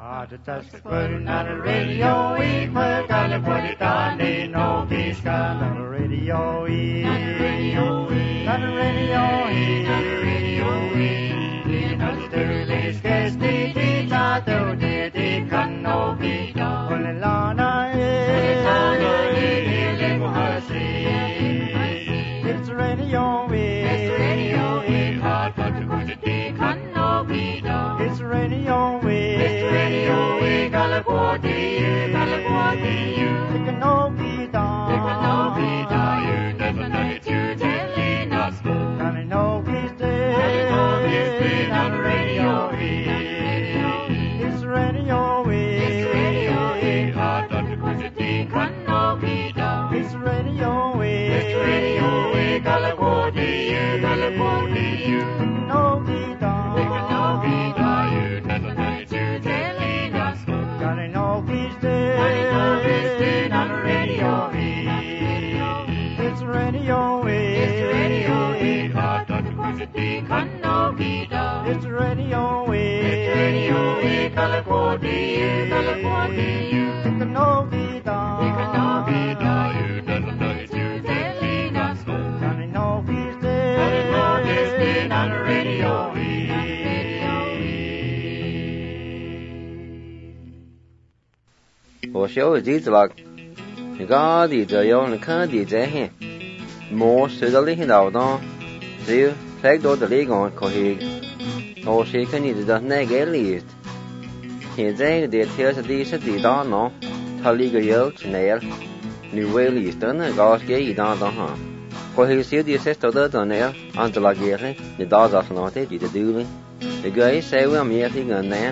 我小子子了，你家的这样你看的这些，莫说到你到当，只有太多的那个可以，我是看你的那个例子，现在的天是地是地大呢，他那个有去哪了？你为例子呢，搞些一当当哈，可以小的些到到哪，按照那个嘞，你到着是哪的就得丢嘞，这个是我们也是个难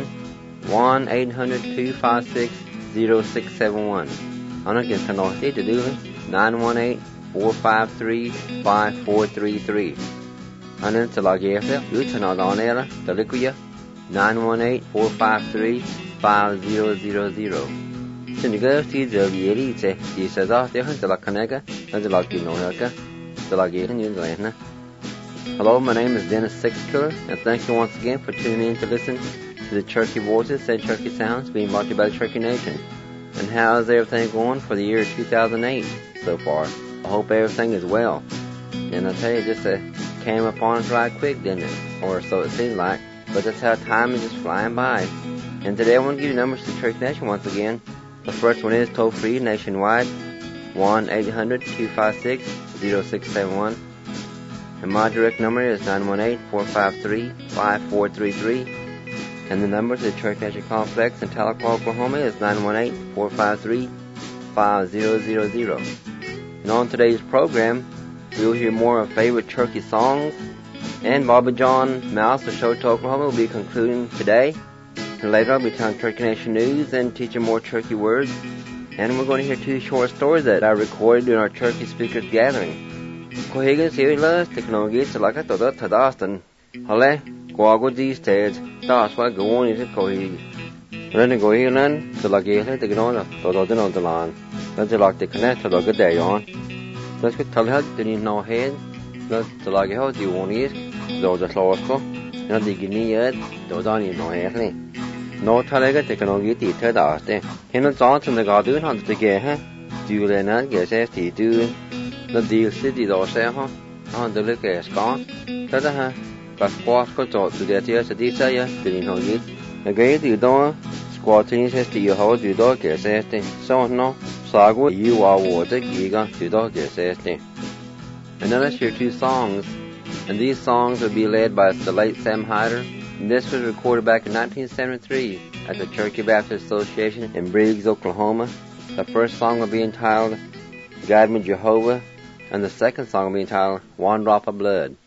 1-800-256-0671. Ano kin kanote to do 918-453-5433. Ano talagyefe utana donera talikuya 918-453-5000. Siniga ti zelieri te di sada te han talakanega and talaginoka talagyerin yunglena. Hello, my name is Dennis Sixkiller, and thank you once again for tuning in to listen to the Cherokee Voices and Cherokee Sounds being brought to you by the Cherokee Nation. And how's everything going for the year 2008 so far? I hope everything is well. And I tell you, just came upon us right quick, didn't it? Or so it seemed like. But that's how time is just flying by. And today I want to give you numbers to the Cherokee Nation once again. The first one is toll-free nationwide, 1-800-256-0671. And my direct number is 918-453-5433. And the number to the Cherokee Nation Complex in Tahlequah, Oklahoma is 918-453-5000. And on today's program, we'll hear more of favorite Cherokee songs. And Bobby John Mouse of Chouteau, Oklahoma will be concluding today. And later I'll be telling Cherokee Nation news and teaching more Cherokee words. And we're going to hear 2 short stories that I recorded during our Cherokee Speakers Gathering. Kohigan Sirilas, technology, like I thought that Tadastan. Hale, Guago these days, that's why go on into Kohig. Running go in, to like it, to get on, to the land. That's like the connect to look at day on. Let's get tell her, didn't know head. That's to like how do you want it, though the Slosco. Not the guinea yet, though don't you know headly. No Talaga technology, the Tadaste. Hennel Johnson the Garden hunter to get her. Do you let not get ST do? The deal city or say, huh? On the look at Scott. Tada her. But squash got to the tears at this area, didn't know it. Again, you don't squatting says to you how do you dog get safety. So no, Sago, you are water, giga, to dog get safety. And then let's hear 2 songs. And these songs will be led by the late Sam Hyder. And this was recorded back in 1973 at the Cherokee Baptist Association in Briggs, Oklahoma. The first song will be entitled Guide Me Jehovah. And the second song will be entitled One Drop of Blood.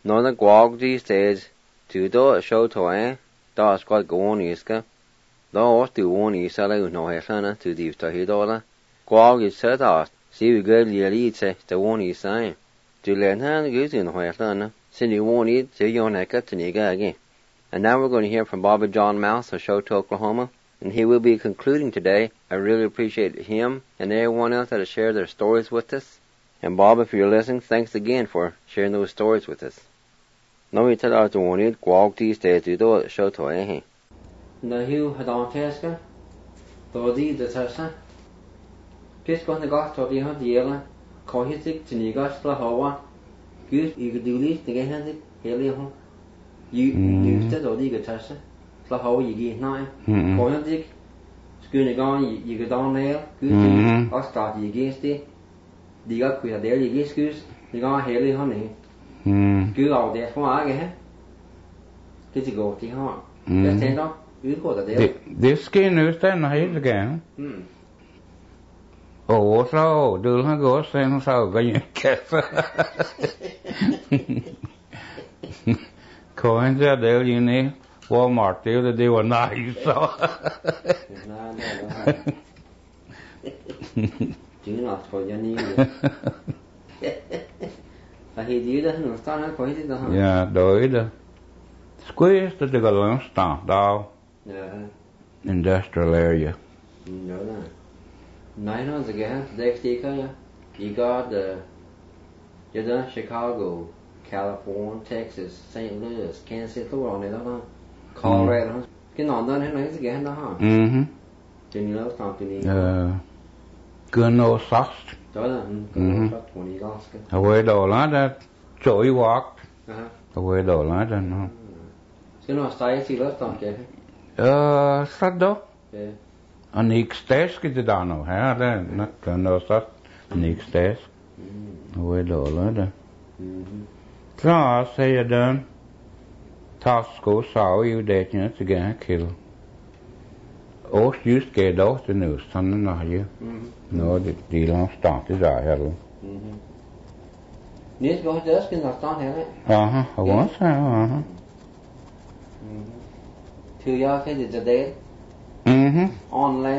Nå the guag these days, to do a show to da squad go on iska. Da oss do on isa la no hesana to div to hidola. Guag is set out, see we go lielite the on isa. To learn how to go to no hesana, send you on it to your neck to niga again. And now we're going to hear from Bobby John Mouse of Show to Oklahoma, and he will be concluding today. I really appreciate him and everyone else that has shared their stories with us. And Bob, if you're listening, thanks again for sharing those stories with us. Now we tell our to one it, guag these days to do a show to eh. Na hiu hadon teska, do di the tasa. Kis go na gas to di ha diela, ko hitik tini gas la hawa. Gus you could do this to get handy, heli ho. You still do the tasa. La hawa you get nine. Ko hitik skune gan you go down there, gus I start you against it. Die got quit there you get skus, you go heli honey. Cứ đầu đẹp không ai kìa cái gì gột thì họ cái tên đó cứ gột là đẹp det skin ut den hela gången så du har gått sen så går ju kaffe Coins är det ju ni Walmart det var nice så chứ nó thôi cho ni He did that and started quite it. Yeah, do squeezed the galloon stamp down. Yeah. Industrial area. No, no. 9 hours ago, next week, you got you done Chicago, California, Texas, St. Louis, Kansas City, on it, Colorado. Cái nón đó nó sẽ ghé đó hả? Cho nên nó stamp thì Gunno Sost. Đó là Gunno Sost 20 gosk. Away đồ lá đó trội walk. Away đồ lá đó nó. Cái nó sai thì nó stamp kìa. Sát đó. An X-test cái đó nó ha đó nó Gunno Sost an X-test. Away đồ lá đó. Så säger den Tasco sa ju det ju inte gärna kill. Och just det då det nu stannar när ju. Nå det långt start det där här. Ni ska det ska nog stanna här. Aha, vad sa aha. Till jag kan det där. Online.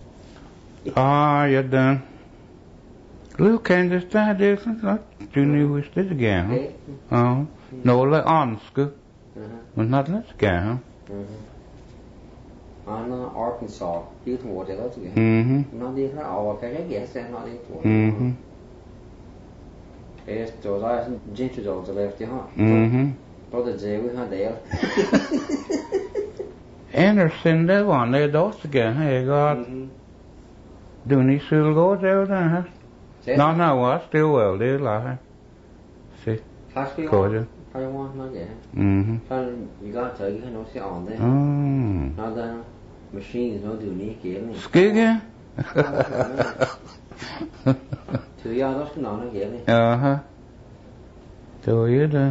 Ja den. Look and this that is not you knew was this again. Oh. No like ansku. Men not let's go. Anna Arkansas, tiêu thụ thì đó chứ. Nó đi ra ở cái ghé xe nó đi thụ. Cái chỗ đó chính chủ đầu rồi thì ha. Đó là dễ với han đấy. Anderson det var det då ska jag got. Du ni skulle gå där ha. No, what still well det là. Se. Có chứ. I don't want not yet. So you got to you know see on there. Now the machines no do need game. Skigge. Thứ ya đó cái nó game đi. Tôi biết đó.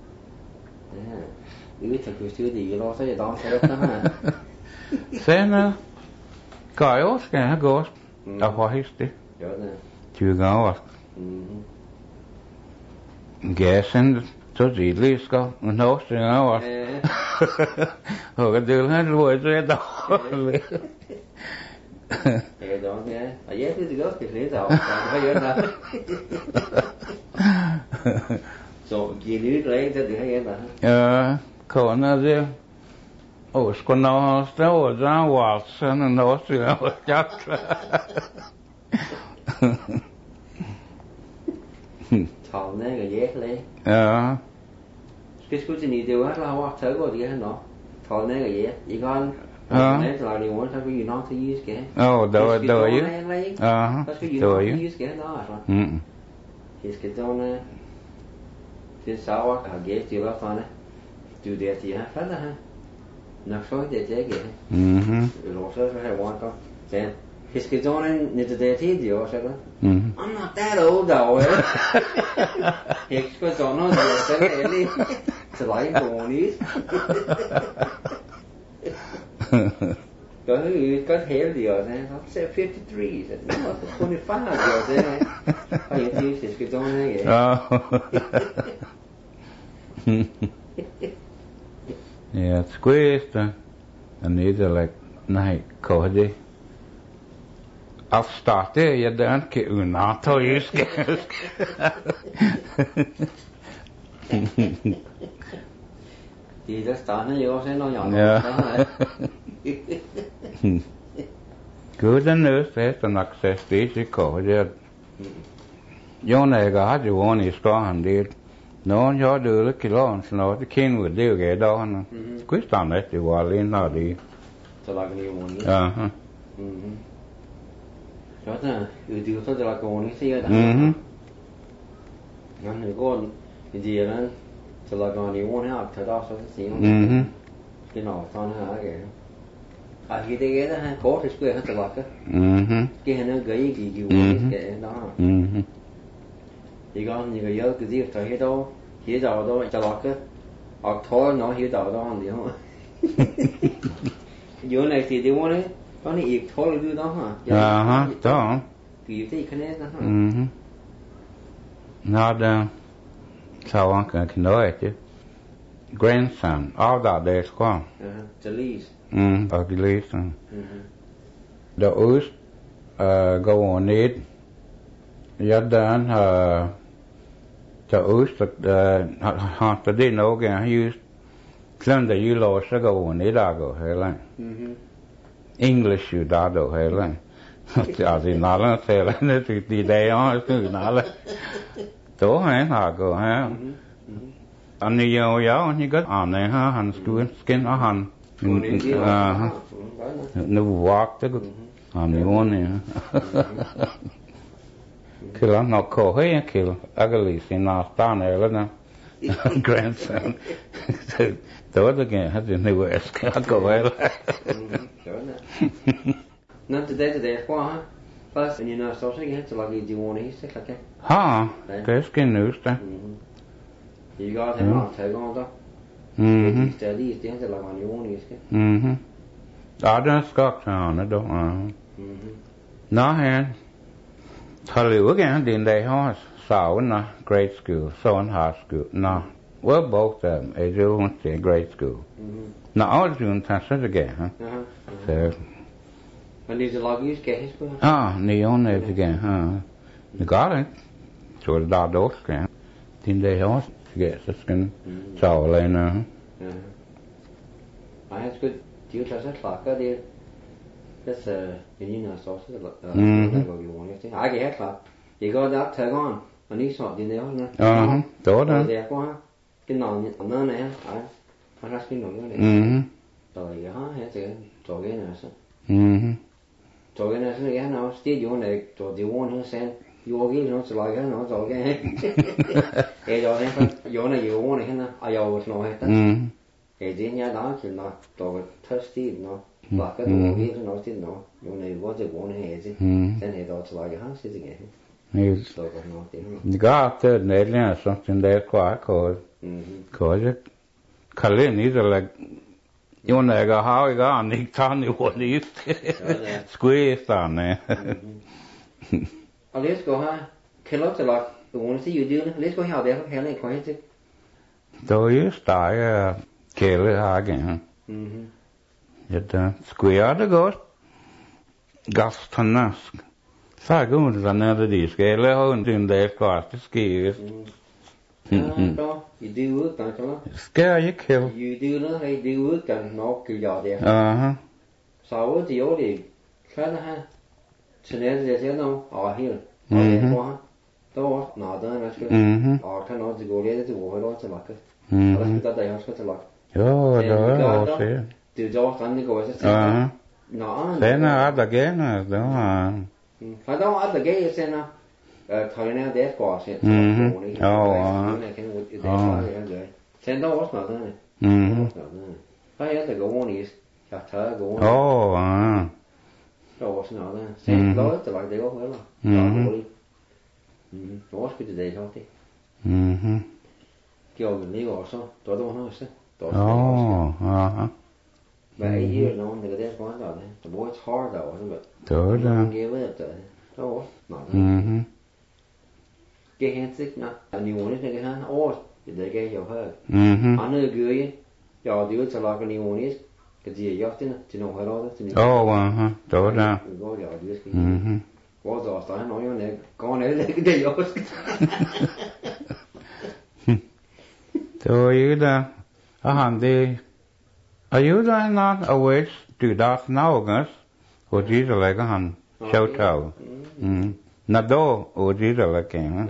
Biết thật cứ chưa gì lo sẽ đó sẽ đó ha. Sen cái ớt cái ha ghost. À hoa hít đi. Đó nè. Chưa gõ. Gasen så tidligt skal nå sig over. Og det har du det da. Det då ja. Og jeg det godt det lidt af. Hvad gør der? Så giver det lige det her der. Ja, kona det. Og skal nå stå der var sådan nå sig over chat. Thằng này cái dễ lấy. Cái số tiền nhiều hết là hoa thở của gì hết nó. Thằng này cái dễ. Chỉ con. Này là điều muốn sao cái gì nó thì use cái. Đời chứ. Cái gì nó use cái đó à. Cái đó này. Cái sao cả ghế chỉ là con này. Chủ đề thì ha phát ha. Nó số để chế cái. Rồi số phải quan tâm. Xem. Cái đó này như thế thì điều sao đó. I'm not that old though. Cái đó nó sẽ cái đi. Sẽ lại buồn đi. Có thể điều này nó sẽ 53, nó 25 điều thế này. Hay thì cái đó này vậy. Yeah, squeezed. And these are like night cody. I'll start there, you don't get unato, you scared. Thì rất start nó vô sẽ nó nhỏ Yeah. đó. Good news, that's an access to code. You know, I had one is gone, dude. No, you're doing the kilos, no, the king would do get on. Quit on that, you are in now, the. So like a new one. Uh-huh. Đó là điều tôi là còn cái gì đó. Ngắn thì con cái gì đó, so là còn nhiều one học thời đó số cái gì không? Cái nào son hả cái. Cái đấy đó ha, có thì square hết rồi cái. Cái nó gãy gì cái đó. Thì con như cái cái gì thời hết đó, hiểu đâu đó cho lọt cái. Học thôi nó hiểu đâu đó không gì không? Giờ này thì điều này có này ít thôi là đó hả? Đó. Kiểu thế cái này đó hả? Not so I can know it. Grandson, all that there's gone. Jalise. Jalise. The oos go on it. You're done. The oos that the day no again used. Some that you lost to go on it. I go here English you da do here I did not say that the day on is not. Tổ hả họ go hả? Anh đi vô giáo anh có on này ha han skin ở han. No walk tới anh đi on này. Kêu nó cổ hay kêu ugly xin nó stan này là grandson. Tổ đó cái hết rồi new west cái cổ hay là. Not today qua ha. Plus, and you know, so she gets like you want to stick like that. Ha, cái skin news đó. You got him on tag on đó. Study is the answer like on you want to stick. Đó đó Scotland đó đó. Nó ha. Thằng liệu cái đến đây ha, sau nó grade school, so in high school. No, well both them, as you want to say grade school. Now all June tasks again, huh? So. And these are like you get his book. Neon there again, huh? You got it. So the dog dogs can. Then they have to get the skin. So they know. I had good. Do you trust that clock? There. That's you know so that you want to. I get clock. You got that tag on. And you saw in there, no? Đó đó. There qua. Cái nón nó này ha. Anh ra cái nón này. Rồi hả? Hết rồi. Rồi cái này sao? Rồi cái này sao cái nào? Still you này rồi điều one hơn sen. You cái nó sẽ lại cái nó rồi cái. Cái rồi này you này you one này ha. Ai yêu nó hết. Cái gì nhà đó thì nó rồi thirsty nó. Và cái đồ cái nó still nó. You này what the one này gì. Sen này đó sẽ lại cái ha sẽ gì cái. You got to need something there quite cause it. Kalin these are like you know I go how you got Nick Tony what you squeeze down there. Let's go ha. Kilo to like the one see you do. Let's go how there hell ain't quite it. So you start kill it again. It square the ghost. Gas tannask. Sa går det när det ska eller har inte det klart det skrivs. Đó, you do work don't you? Ska you kill? You do nó hay do work cần nó cứ giờ đi. Sau thì yếu đi. Khá là ha. Cho nên là thế nào? Hiểu. Quá. Đó, nào đó nó cứ. Cái nó chỉ gọi là cái vụ đó cho lắc. Đó là cái đó cho lắc. Đó sẽ. Từ đó sang cái gọi sẽ. Nó. Thế nó ở đây cái nó đó mà. Phải đó ở cái xem nào. Thời nay để qua sẽ. Sen đó også noget der. Hvad er det går i? Jeg tager går. Der også noget der. Sen lov til at det går heller. Der går i. Også skal det have det. Gjorde vi lige også. Der var noget også. Hvad er det nogen der der går der. The boys hard der også. Der der. Give it der. Der også noget der. Cái hensigt nå. Anh jo det cái han år để cái hiểu hơn Mhm. anh ở dưới giờ điều cho là cái nhiều nhất cái gì yếu thế này chỉ nói hơi đó thôi Oh, đó ra. có giờ điều cái Mhm. có giờ sao nói này con này cái gì yếu Thôi đó. Han det ayuda not away to das naugas och Jesus lägger han shout. Na då och Jesus lägger.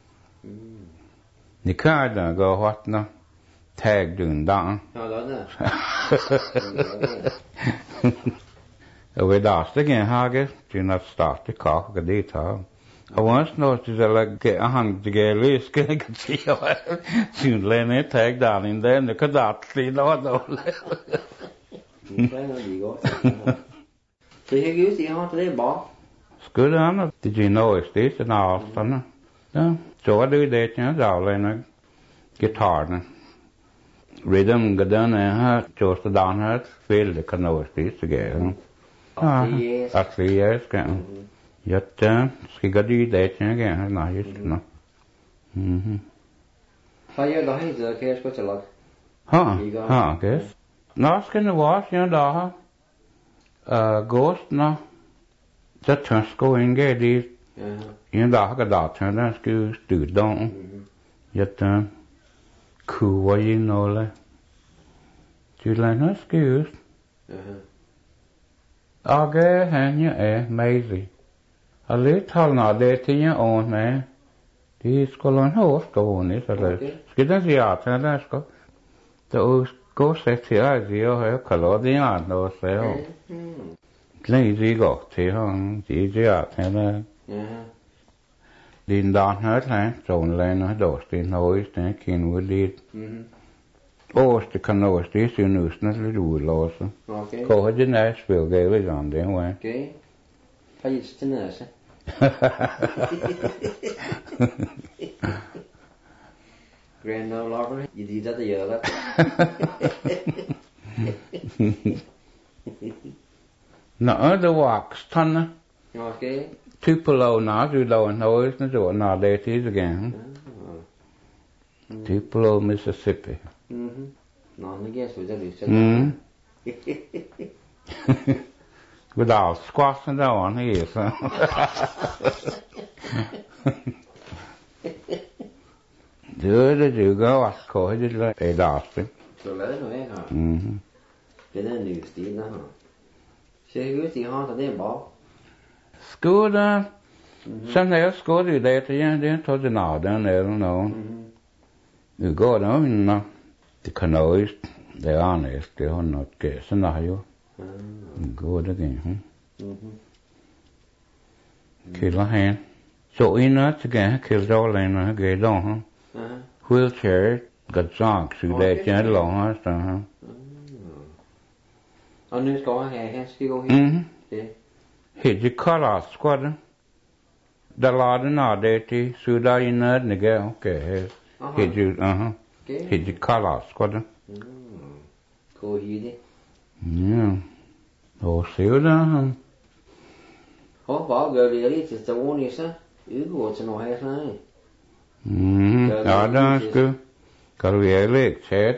Ni kan då gå hårt nå. Tag dun da. ja đó nè Och vi daste igen hage till att starta kaka dit ha. Jag var snart till att lägga han till gelis ska jag säga. Synligen tag down in den det kan att lida då. cái nó gì có thì cái gì họ tới bỏ Skulle han did you know it's this and all såna. Ja, så du det jag sa lên gitarren. Rhythm gadan ha just down här feel the canoe this again. Actually yes kan. Jätte ska gå dit det jag igen nej just nå. Sao giờ đó hay giờ cái có chả lắm Ha, guess. Nå ska det vara så då. Ghost nå. Det törs gå in ge dit. En dag har det törs den skulle studera. Jätte cool you know le. Du lägger skjut. Age henne amazing. Alle talna det till en on med. Det skulle han ha stående så där. Ska den se att den där ska. Det går sig till att jag har kalorier då så. Lazy go till han det att den din dan hört här från läna då det noise den kan vi dit. Åste kan noise det är nu snart det låsa. Okej. Ko har det Nashville gave on den way. Okej. Vad är det nu så? Grand Lover, you did that the other. Nå, det wax tanna. Okej. Tupelo na, du lo en noise na do na det is again. Tupelo, Mississippi. Nå, nu ger så det lyser. Without squashing down here, so. Du går att kolla det är dagen. Så lär det nog är här. Det är en ny stil där. Ser ut i har det bara. Skoda. Sen när jag skådade det igen, det tar det naden eller någon. Du går då in det kan nog det är annars det har något gäsen där ju. Går det igen. Killa hen. Så innan så kan kill då läna gå då. Wheelchair got socks så det är långt så. Och nu ska han här ska gå hit. Hit ju kalla skåda. Där lade na det till så där inne det okej. Hit ju hit ju kalla skåda. Gå hit. Ja. Och se där. Har bara gå lite så ordning så. Utgå till något här så. Ja, det skulle. Kan du göra lekchat?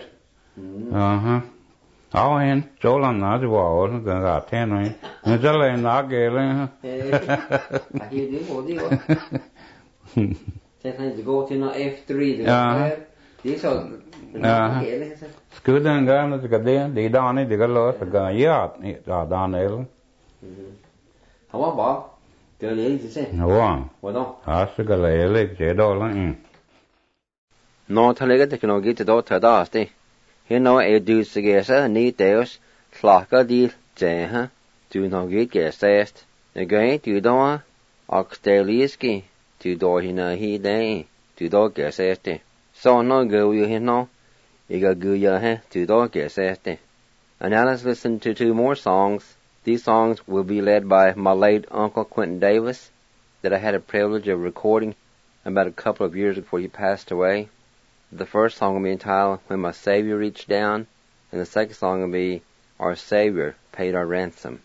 Ja, en sålan när det var och den där tänner. Men så länge nagelen. Tack det går det va. Sen kan inte gå till något efter det. Det är så. Skulle den gamla ska det dagen det går lösa gå ja Daniel. Han var bara det är lite så. Ja. Vadå? Ja, så går det lekchat då långt. Nå talega teknologi til dot tadasti. Heno e du sigesa ni deus slaka di jeha du no git gesest. Again du doa oxteliski du do hina hi day du do geseste. So no go you hino iga guya he du do geseste. And now let's listen to two more songs. These songs will be led by my late Uncle Quentin Davis that I had a privilege of recording about a couple of years before he passed away. The first song will be entitled When My Savior Reached Down, and the second song will be Our Savior Paid Our Ransom.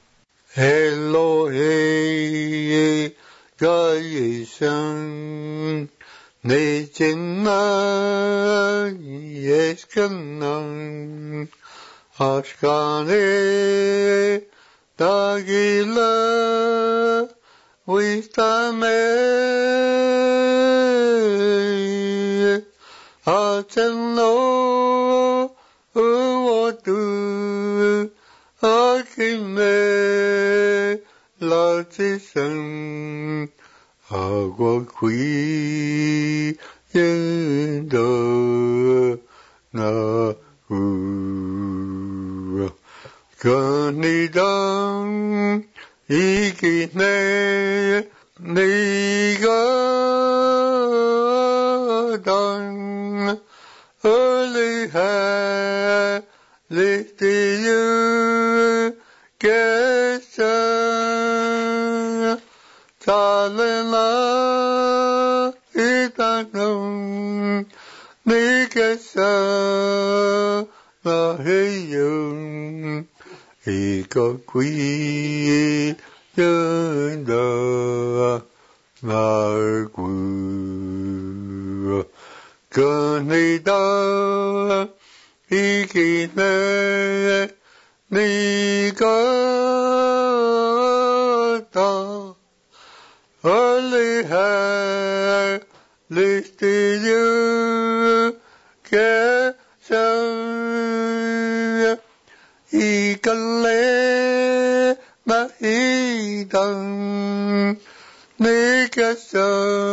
Elohe, 这一生 내 젠나 예스kannan ashkane dagila wistame atenno uotu akime latisan agua qui yendo na kanidang ikine niga dang early ha listiyu kesa talena itanong nikesa lahiyong ikakwi yenda nargu kanida ikine nikata only have listed you kesa ikale mahidang nikasa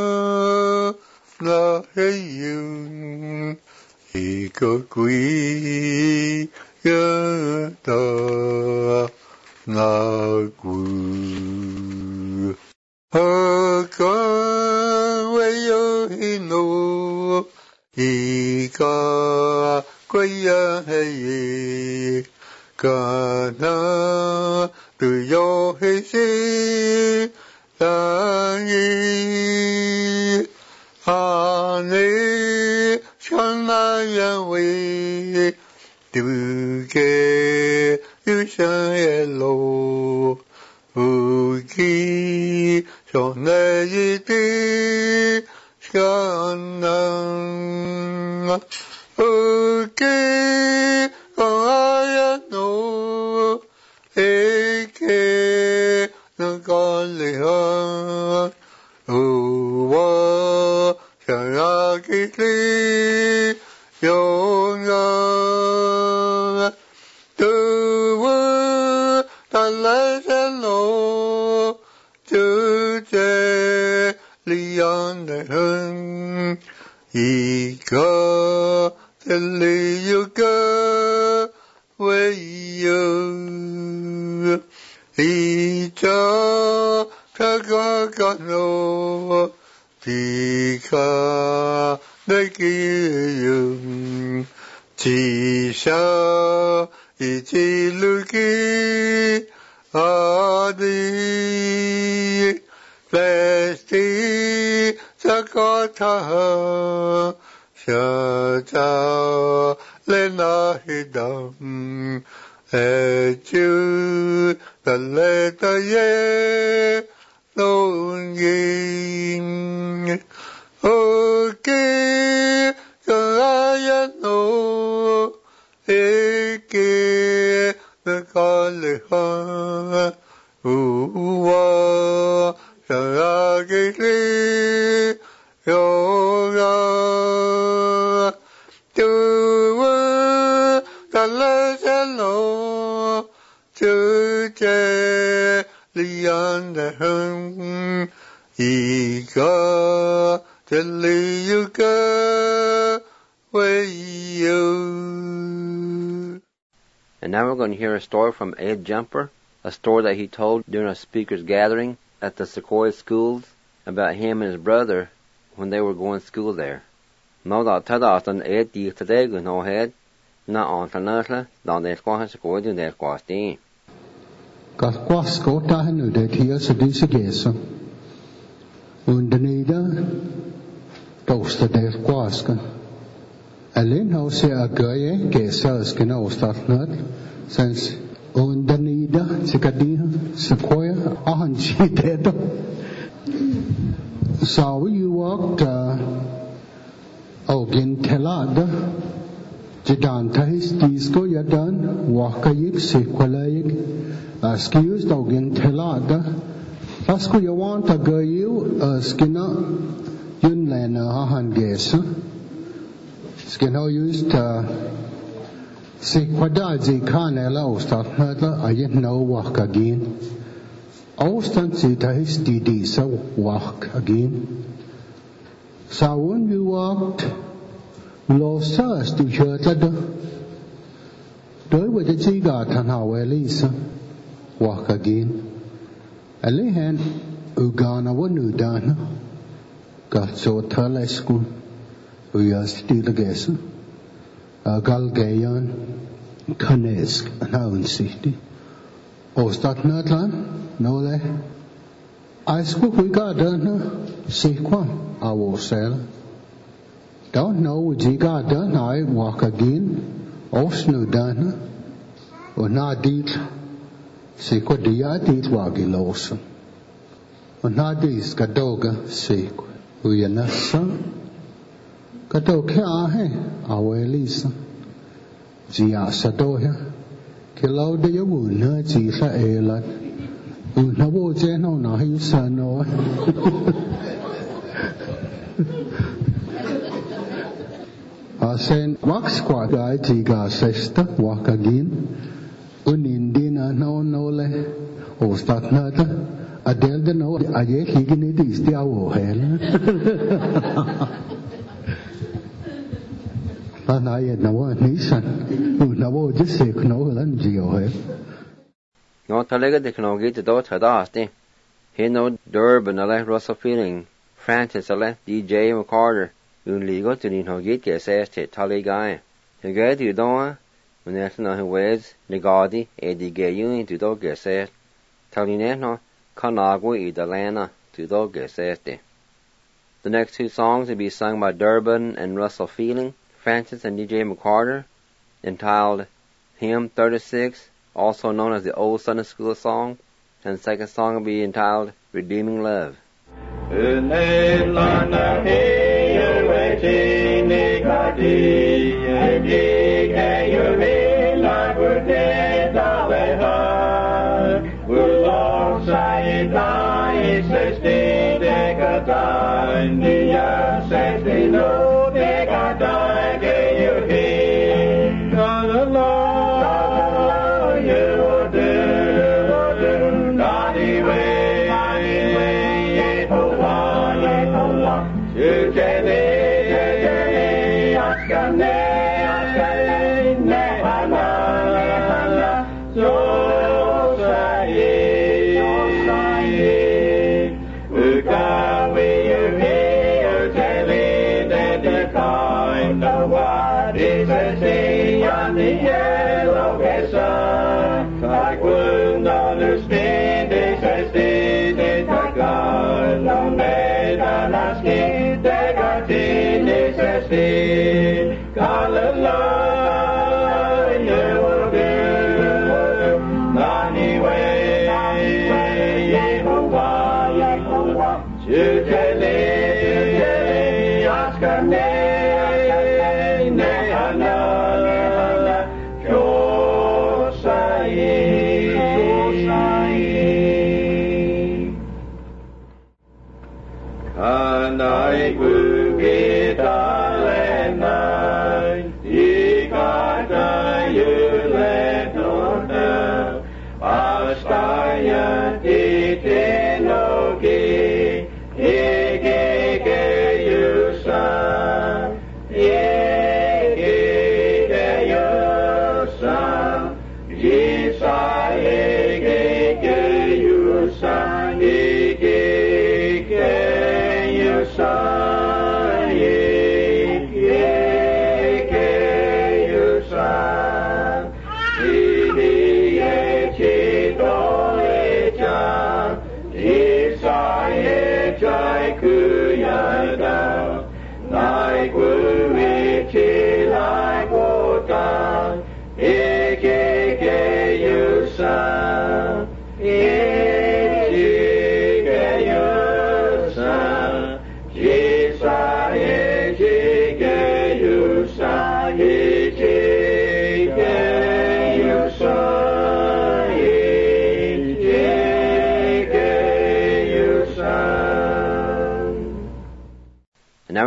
lahiyong ikakwi yata nagu Hakawayo hino ika kwaya heye kana tuyo hesi tangi hane shanaya we duke yusayelo uki sonayiti skanang uki ayano eke nakalihan uwa sayakiti yonga tuwa talasano tute liyanahun ika teliyuka weyo ita kakakano tika nakiyung tisha ichiluki adi Lesti sakata shata lenahidam echu taleta ye longing oke kayano eke nakaleha uwa Saragiti yoga tuwa talasano tute liyanahum ika teliyuka weyo. And now we're going to hear a story from Ed Jumper, a story that he told during a speaker's gathering at the Sequoia schools about him and his brother when they were going to school there. Nó đã thay đổi tận Ed đi tới đây của nó hết, nó on thành nơi là đó để qua Sequoia thì để qua đi. Các qua Sequoia hay nữa để thiệt sự đi sự kế sao? Undernida, tosta để qua ska. Allen har se agöje kế ska nå startnat, sens Undernida, Sequoia, Sequoia, ahan shit. So we walked Augin telada Jidan tahis disco yadan wakayik sekwalayik askius augin telada Pasku yawanta gayu skina yun lena hahan gesa skina used sekwada jikanela ostatnata ayen no wakagin Austan tahis didi sa wakagin So when we walked Losas to Churtlada, Doi with the Jiga Tanhawe Lisa, walk again. A lehan Ugana Wanudana, got so Talesku, we are still a guess. A Galgayan, Kanesk, and Haven City. Ostat Natlan, no le. I spoke we got done, Sequan. I will sell. Don't know what you got done. I walk again. Osnu done. Or not deed. Sequa dia deed wagi losa. Or not deeds kadoga sequa. Uyanasa. Kadoke ahe. Awe Lisa. Jia sadoya. Kilo de yawuna jisa elat. Unabo jeno na hisano. Sen wax squad guy jiga sesta walk again unindina no le o start nata adel de no aye higini dis dia wo hel ana ye na wa nisan na wo just se no lan jio hel no talega de knogi to do tada asti he no Durban ale Russell Feeling Francis ale DJ McCarter un ligo to ni hogit ke says te taligai he get you don't when there's no ways negadi e di ge you to do ge says taline no kanagwa idalana to do ge says te. The next two songs will be sung by Durban and Russell Feeling, Francis and DJ McCarter, entitled Hymn 36, also known as the Old Sunday School song, and the second song will be entitled Redeeming Love.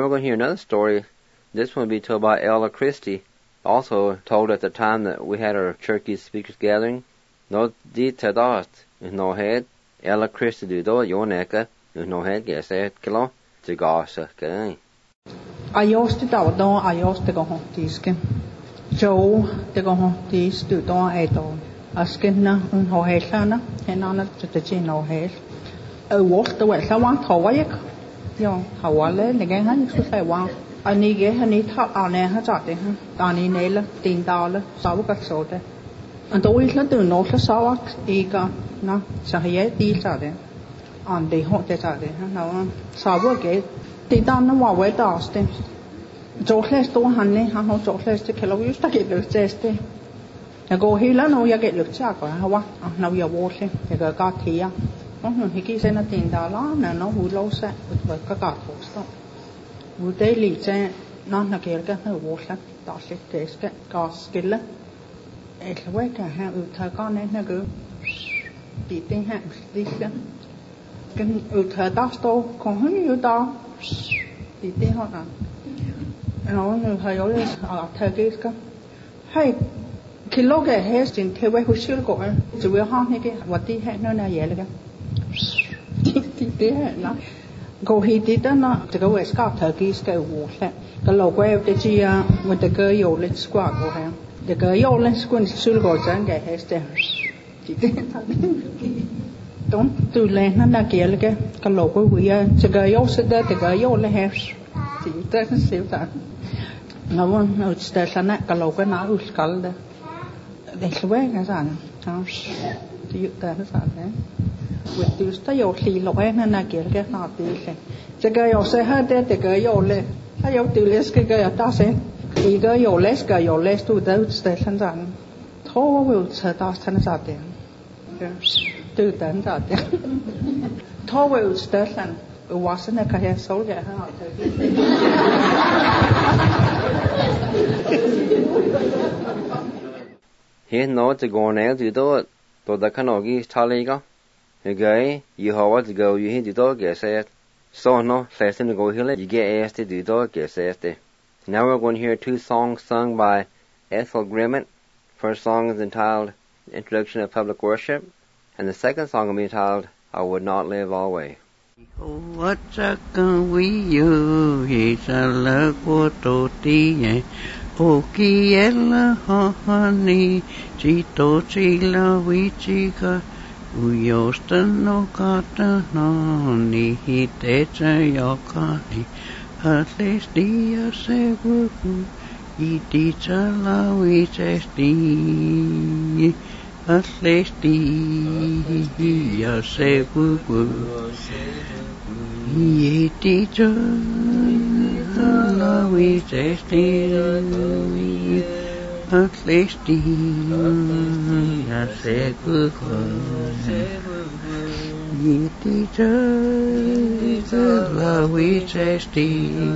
we're going to hear another story. This one will be told by Ella Christie, also told at the time that we had our Cherokee Speakers Gathering. No di tadat no head Ella Christie do do yoneka no head guess it kilo to gosh okay. I used to do I used to go home tiske. Joe to go home tis do do edo. Askinna ho helana henana to the chino head. Walk the way I want to wake. Yo, hawale nige han su sai wang. Ani ge hani tha ane ha cha de ha. Tani nela $10 sabu ka sote. And always not do no sawak ega na sahiye di cha de. An de ho de cha de ha na sabu ge ti dan na wa we da ste. Jokles to hanne ha no jokles te kelo yu sta ge lu cheste. Ya go hila no ya ge lu cha ko ha wa na ya wo se ya ga ti ya. Nó hình cái xe nó tiền đào đó là nó hụi lâu sẽ với các cả thủ số hụi tế lì xe nó là kia cái hơi vô sắc đó sẽ thế cái có skill ấy là quay cả hàng thời con này nó cứ bị tiếng hàng đi cái thời đó tô còn hơn nhiều đó bị tiếng họ là nó thời đó là thời cái hay khi lúc cái hết chuyện theo quay hụi siêu của anh chỉ biết ho hay cái vật đi hết nó là vậy là cái tí nó cô hi tí đó nó chỉ có về scott thời kỳ cái vụ sẽ cái lầu quay để chi mình để cái yêu lên squat của hàng để cái yêu lên squat sưu gọi chẳng cái hết thế chỉ thế thôi đúng từ lên nó là kia là cái lầu quay quỷ chỉ cái yêu sẽ để cái yêu lên hết chỉ thế nó xíu thôi nó vẫn để sang này cái lầu quay nó ướt cắn đấy để quay cái gì nó chỉ thế nó sao thế with this ta yo li lo na na ke na ti se che ga yo se ha de ga yo le ta yo tu les ke ga ta se i ga yo les tu da sta san san tho wo cha ta san sa de tu dan sa de tho wo sta san wa san na ka ya so ga ha He no to go nail to do to the kanogi taliga. Okay, you have to go, you hit the dog, yes, so no, first to go here, you get asked to do dog, yes, Now we're going to hear two songs sung by Ethel Grimmett. First song is entitled Introduction of Public Worship, and the second song will be entitled I Would Not Live Always. What's a can we you? He's a love for Toti, Okiella, honey, Chito, Chila, Wichika. Uyostano kata no ni hitecha yokani at least dia seguro iticha la wichesti at least dia seguro iticha la wichesti at least dia seguro iticha la wichesti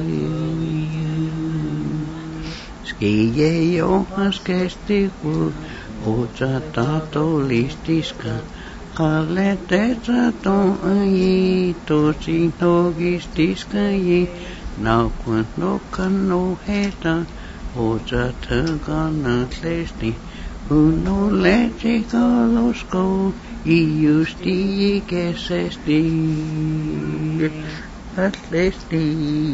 skiye yo askesti ocha tato listiska kalete tato ai to chino gistiska ye na kwano kano heta ocha tagana lesti uno leche kalosko iusti que sesti at lesti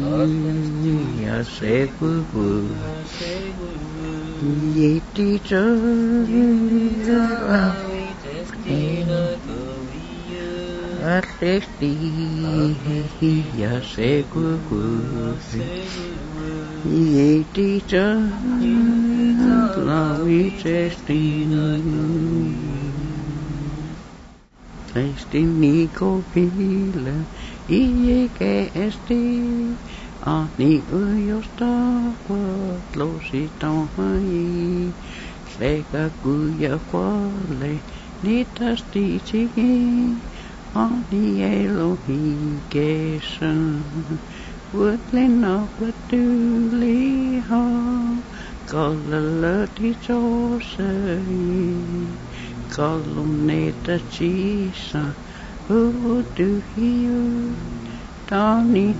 asegu yeti chara at lesti asegu yeti chara la wichesti Nico Pila, I que Ani uyosta kwa losita hai, Sega guya kwale, Nitas tichigi, Ani Elohi kesa, Woodlina watuli ha, Kalalati chosai, Columnata chisa, who do you Dani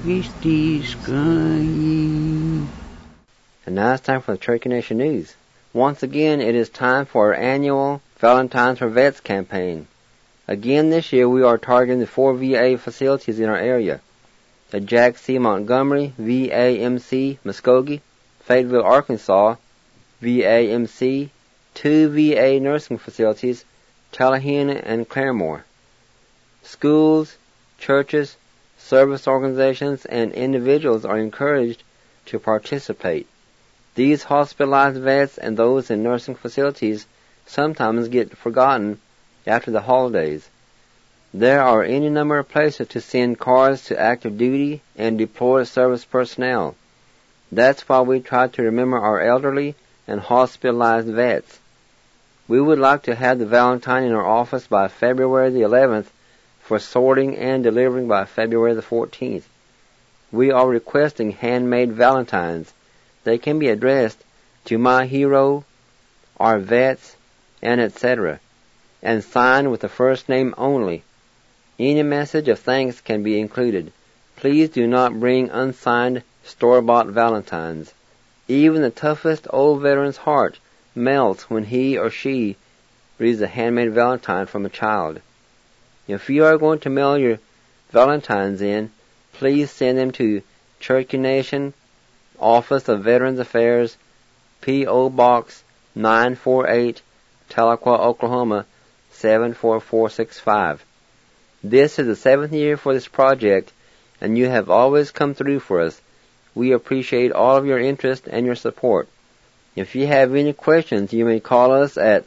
Nogistiskai. And now it's time for the Cherokee Nation News. Once again, it is time for our annual Valentine's for Vets campaign. Again this year, we are targeting the 4 VA facilities in our area. The Jack C. Montgomery, VAMC, Muskogee, Fayetteville, Arkansas, VAMC, 2 VA nursing facilities, Tallahassee and Claremore. Schools, churches, service organizations, and individuals are encouraged to participate. These hospitalized vets and those in nursing facilities sometimes get forgotten after the holidays. There are any number of places to send cards to active duty and deployed service personnel. That's why we try to remember our elderly and hospitalized vets. We would like to have the Valentine in our office by February the 11th for sorting and delivering by February the 14th. We are requesting handmade Valentines. They can be addressed to my hero, our vets, and etc., and signed with the first name only. Any message of thanks can be included. Please do not bring unsigned store-bought Valentines. Even the toughest old veteran's heart melts when he or she reads a handmade Valentine from a child. If you are going to mail your Valentines in, please send them to Cherokee Nation, Office of Veterans Affairs, P.O. Box 948, Tahlequah, Oklahoma 74465. This is the 7th year for this project, and you have always come through for us. We appreciate all of your interest and your support. If you have any questions, you may call us at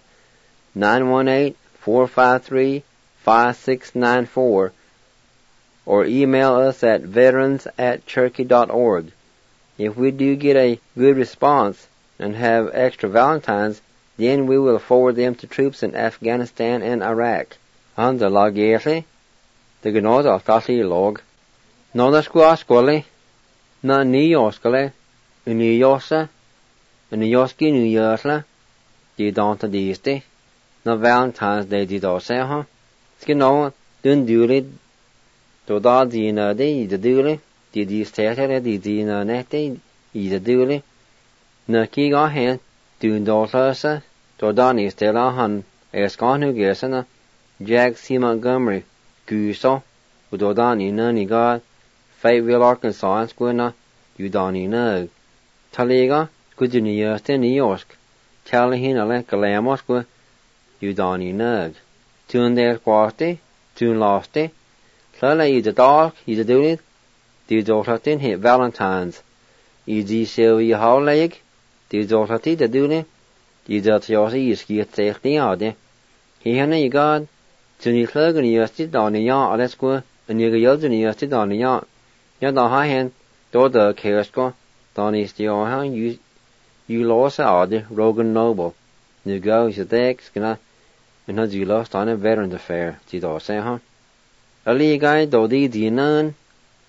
918-453-5694 or email us at veterans@cherokee.org. If we do get a good response and have extra Valentines, then we will forward them to troops in Afghanistan and Iraq. On the log yearly, the gnod of Tati log. No the squasqually, na New Yorkale, in New Yorksa, in New Yorkie New Yersla, the Danta Disti, na Valentine's Day did also, huh? Skino, dun duly, do da dina de, the duly, did you start at the dina nette, the duly, na key got hand, dun daughtersa, do Donny still a hun, escon who guessana, Jack C. Montgomery, Guso, do Donny nunny god, Fayetteville, Arkansas, and Squina, you Donny nug. Taliga, good in New York, New York, Tallahassee, like a lamosqua, you Donny nug. Tune there quarte, tune losty, Clalla you the dog, you the dooley, the daughter hit Valentine's. You the silly how leg, the daughter the dooley, you that yours is get safe the other. He had you god, tune you plug and you sit on the yard, let's go, and you go to you sit on the yard. You're the high hand, do the chaos go, Donny still hand you lost out the Rogan Noble. You go, you take, skinna. And as you lost on a veteran's affair, did all say, huh? A lee guy do the nun,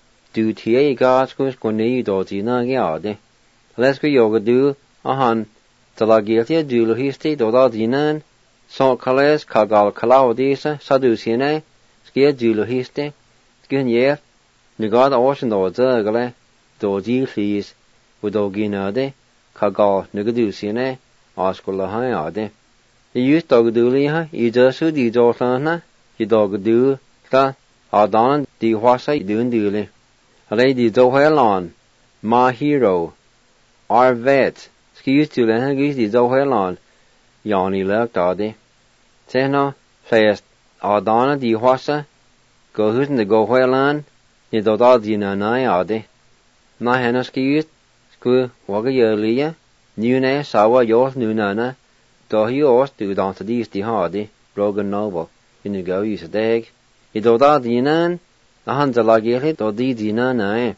do tia gods goes when you do the nun yard. Let's go yoga do, hun, the la guilty do lo history do the nun, so cales kagal calaudisa, saducine, skia do lo history, skin ye, the god ocean do zergale, do the fees, with do ginade, kagal negaducine, oscula hayade. You used to do liha, you just who did all sana, you dog do, ta, Adon, the wasa doing dooley. A lady do well on, my hero, our vet, excuse to the huggies the do well on, Yanni lurked adi. Say no, fast, Adona, the wasa, go who's in the go well on, you do all the nai adi. My hen excuse, sku, wagga yearly, new ne, sawa yours new nana. Do you also do down to these the hardy, Rogan Noble, in the go use a dag. You do that the nan, the hands are like it, do the nan,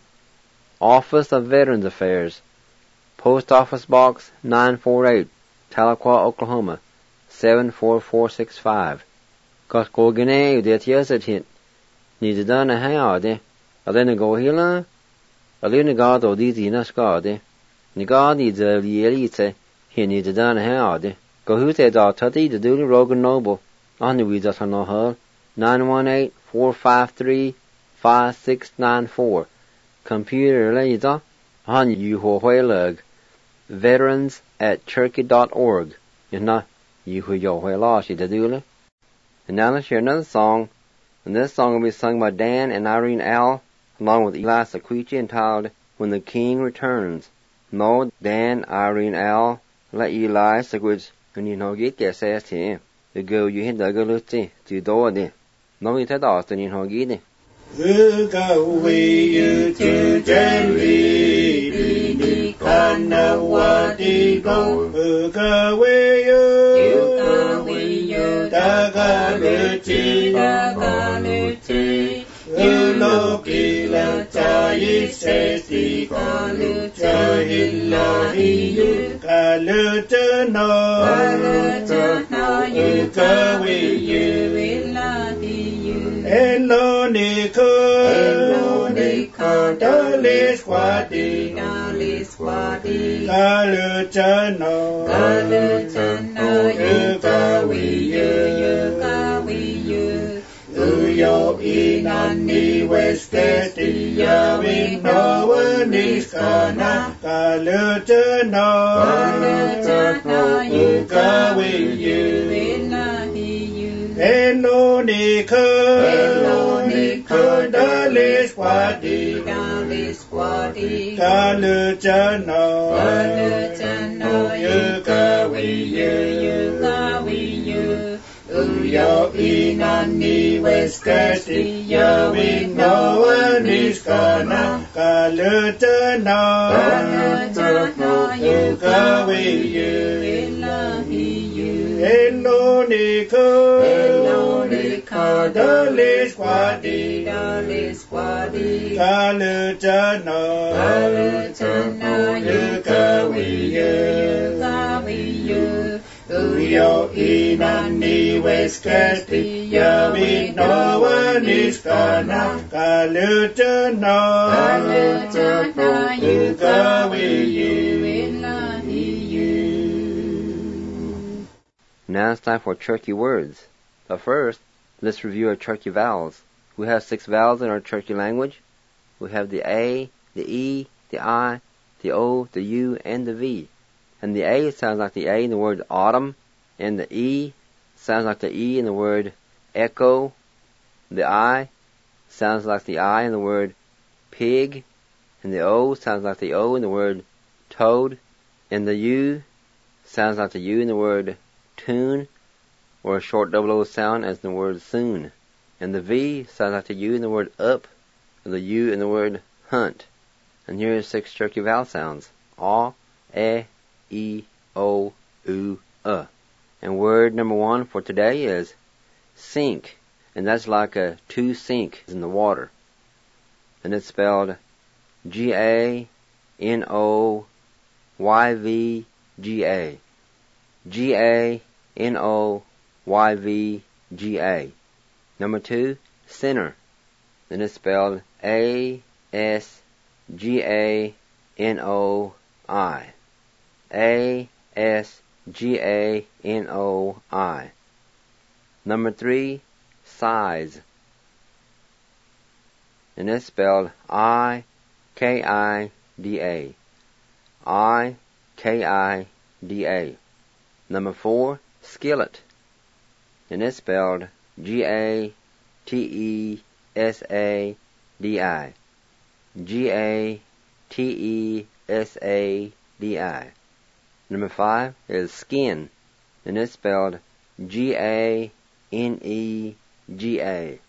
Office of Veterans Affairs, Post Office Box 948, Tahlequah, Oklahoma 74465. Cause go gene, you did yes at hint. Need to done a hardy, a then go healer, a little god do the nascade. The god needs a elite, he need to done a hardy. Go who said our tutty the duly Rogan Noble, on the weeds that are no her, 918-453-5694. 5694. Computer 咧，而家可能如何回來 veterans@turkey.org. You know, you who yo回來是得到咧。And now let's hear another song. And this song will be sung by Dan and Irene Al, along with Eli Sequici, entitled When the King Returns. No, Dan, Irene Al, let Eli Sequici, and you know, get their says to him. The girl you hit the girl to do it. No, you tell us, and you know, get it. You to Jerry, Kanawati go, Tagaluti, you look ila tayi seti, Kaluta hilahi, Kaluta no, you go with you, Elonika, Dali Squadi, Kalutano, you Uyo inani westeti yawi no niskana, Kalutano, Ukawi you, Elonika, Dali Squadi, Kalutano, Ukawi you, Uyo inani westeti yawi no niskana, Kalutano, Ukawi you, Elonika, Dali Squadi, Kalutano, Ukawi you, Uyo inani westeti yawi no niskana, Kalutano, Ukawi you. Now it's time for Cherokee words. But first, let's review our Cherokee vowels. We have 6 vowels in our Cherokee language. We have the A, the E, the I, the O, the U, and the V. And the A sounds like the A in the word autumn, and the E sounds like the E in the word echo. The I sounds like the I in the word pig, and the O sounds like the O in the word toad, and the U sounds like the U in the word tune, or a short double O sound as in the word soon. And the V sounds like the U in the word up, and the U in the word hunt. And here are 6 Cherokee vowel sounds. A, E, O, U, And word number 1 for today is sink. And that's like a to sink in the water. And it's spelled G-A-N-O-Y-V-G-A. G-A-N-O-Y-V-G-A. Number 2, sinner. And it's spelled A-S-G-A-N-O-I. A-S-G-A-N-O-I. Number 3, size. And it's spelled I-K-I-D-A. I-K-I-D-A. Number 4, skillet. And it's spelled G-A-T-E-S-A-D-I. G-A-T-E-S-A-D-I. Number 5 is skin. And it's spelled G-A-N-E-G-A.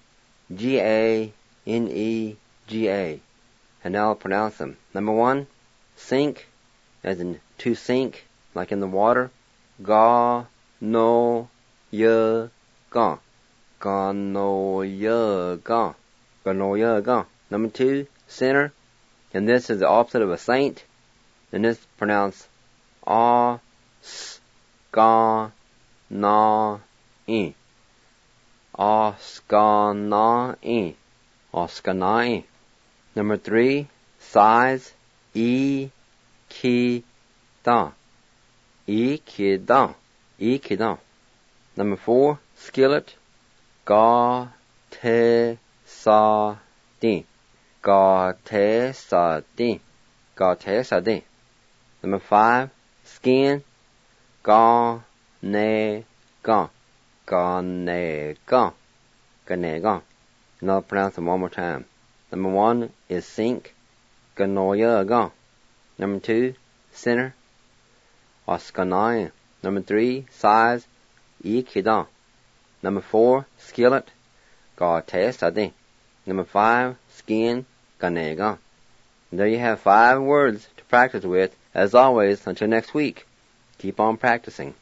G-A-N-E-G-A. And now I'll pronounce them. Number 1, sink, as in to sink, like in the water. Ga, no, ya, ga. Ga, no, ya, ga. Ga, no, ya, ga. Number 2, sinner. And this is the opposite of a saint. And this is pronounced A, S, Ga, Na, I. A, S, Ga, Na, I. A, S, Ga, Na, I. Number 3, size. E, Ki, Da. E, Ki, Da. E, Ki, Da. Number 4, skillet. Ga, Te, Sa, D. Ga te sa di. Ga te sa di. Number 5, skin. Ga ne ga. Ga ne ga. Ga ne ga. And I'll pronounce them one more time. Number 1 is sink. Ga no ya ga. Number 2, center. Oskanai. Number 3, size. Ikida. Number 4, skillet. Ga te sa di. Number 5, skin. Ga ne ga. And there you have 5 words to practice with. As always, until next week, keep on practicing.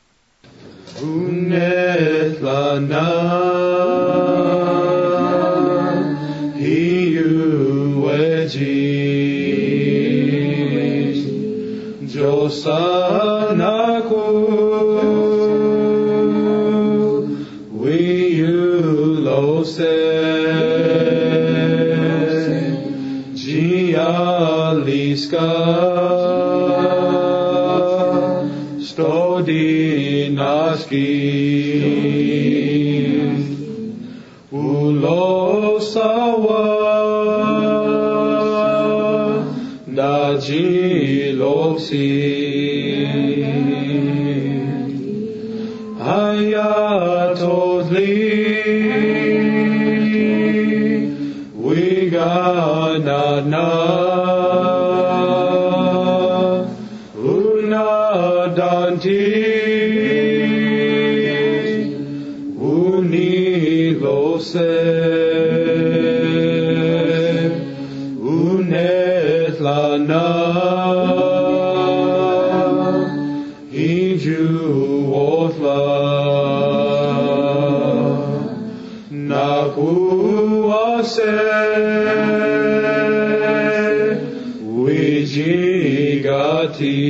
Unet lana hiu weji josanaku wiu lose jialiska Stodinaski Ulosawa Dajiloksi Hayatodli Wiganana Unadanti Unilose Unetlana Hijuotla Nakuase Wijigati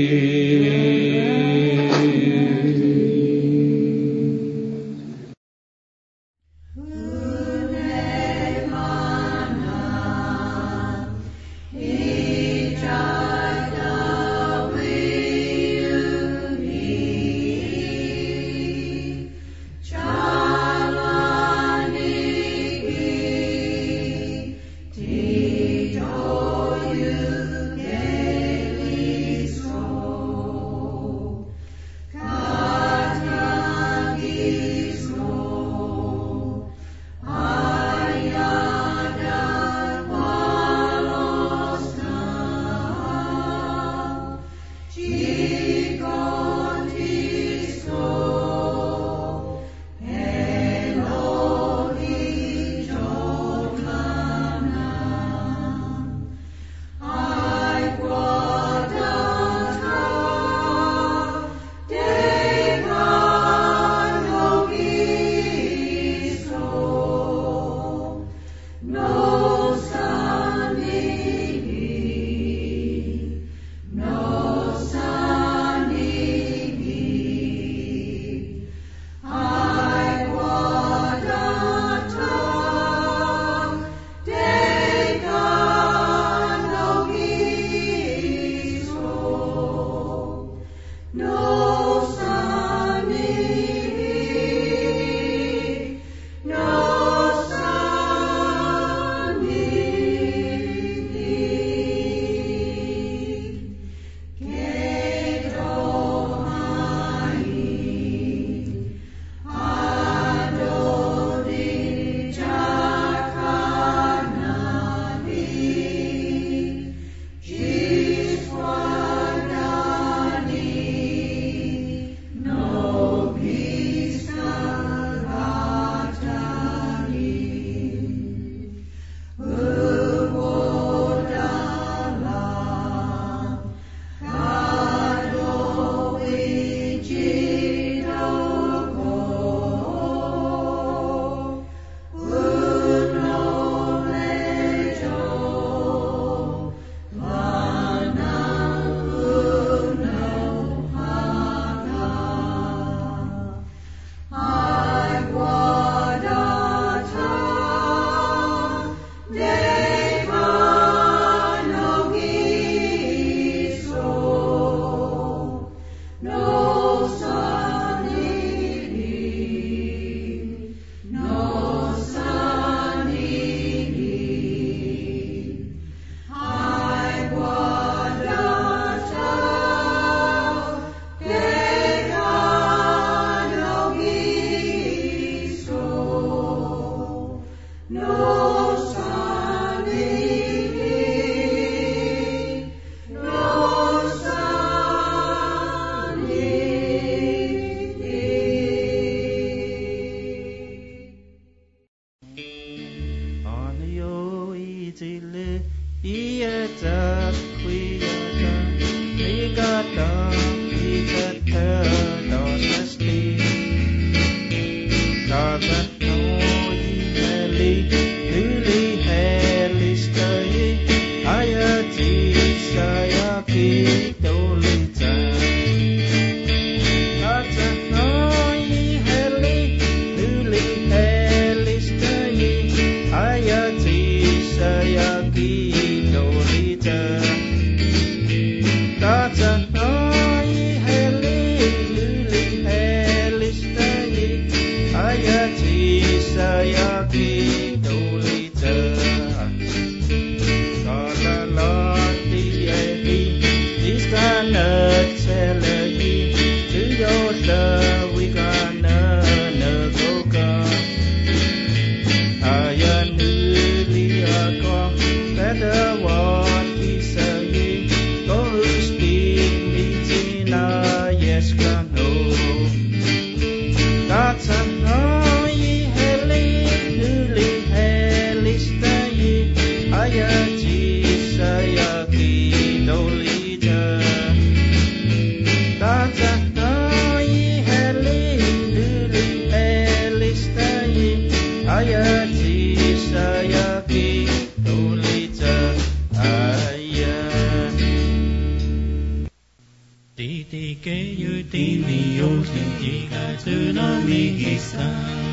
Yutini Yoshika Tsunami Gisa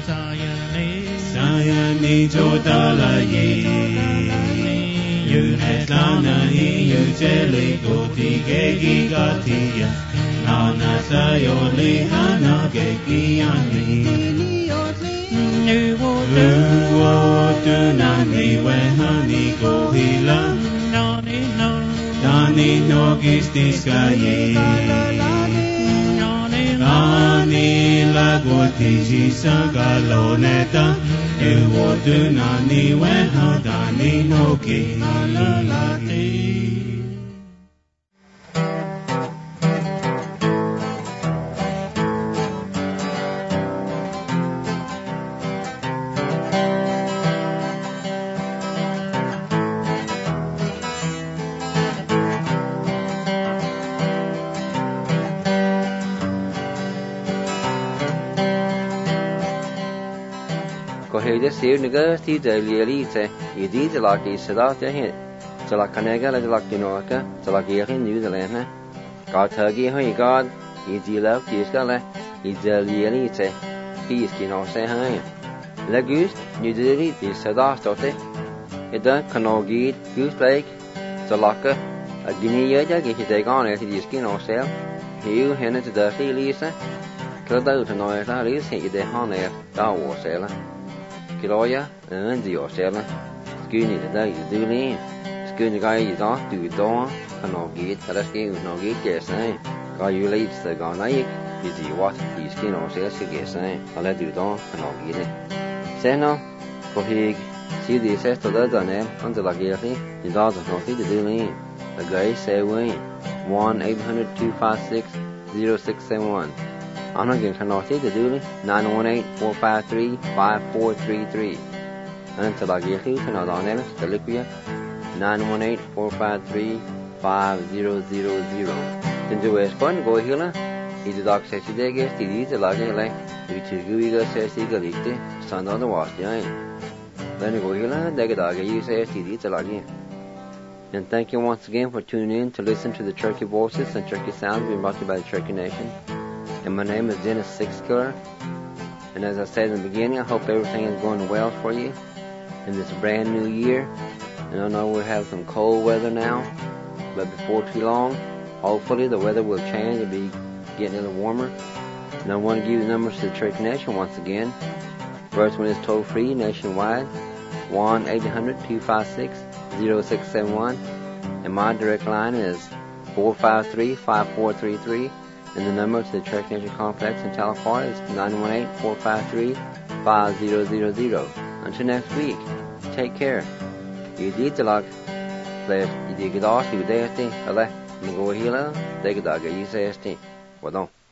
Sayane Jodala Ye Yuneslana Yujeli Goti Gegi Gatia Nana Sayoli Hana Gegi Ani Luo Tunani Wehani Gohila Dani Nogistiskaye Dani Lagoti Jisagaloneta Luo Tunani Weha Dani Nogi Kohede siu niga ti de lielite idi de la ki sada te hin de la kanega la de la kinoka de la gerin New Zealand God tagi ho God idi la ki skala idi lielite ki skino se hai la gust New Zealand di sada stote ida kanogi gust like de la ka a gini ya ja ki de gon e di skino se hiu hene de da lisa kada ut no la ris he de hane da wo se la Kiloya and the Osella, Skinny the day you do lean. Skinny guy is off to the door, and no gate, but that's game no gate, yes, eh? Guy you late the garnic, is he what he's skin or says, yes, eh? I'll let you down, and no gate. Seno, for he see the assess to the name under la guilty, he doesn't know to do lean. The guy say, Wayne 1-800-256-0671. I'm not going to know the duty 918-453-5433. And until I get you to know the name, the liquid 918-453-5000. Then the West Point go here. He's the dog says they get the easy like you to go says he got it, stand on the wash behind. Then you go here, they get dog you say it's like it. And thank you once again for tuning in to listen to the Cherokee Voices and Cherokee Sounds being brought to you by the Cherokee Nation. And my name is Dennis Sixkiller. And as I said in the beginning, I hope everything is going well for you in this brand new year. And I know we'll have some cold weather now, but before too long, hopefully the weather will change and be getting a little warmer. And I want to give you the numbers to the Cherokee Nation once again. First one is toll free nationwide, 1-800-256-0671. And my direct line is 453-5433. And the number to the Cherokee Nation Complex in California is 918-453-5000. Until next week, take care. You did the luck. You did get off, you did it. You go here, take it, you say it. Well, don't.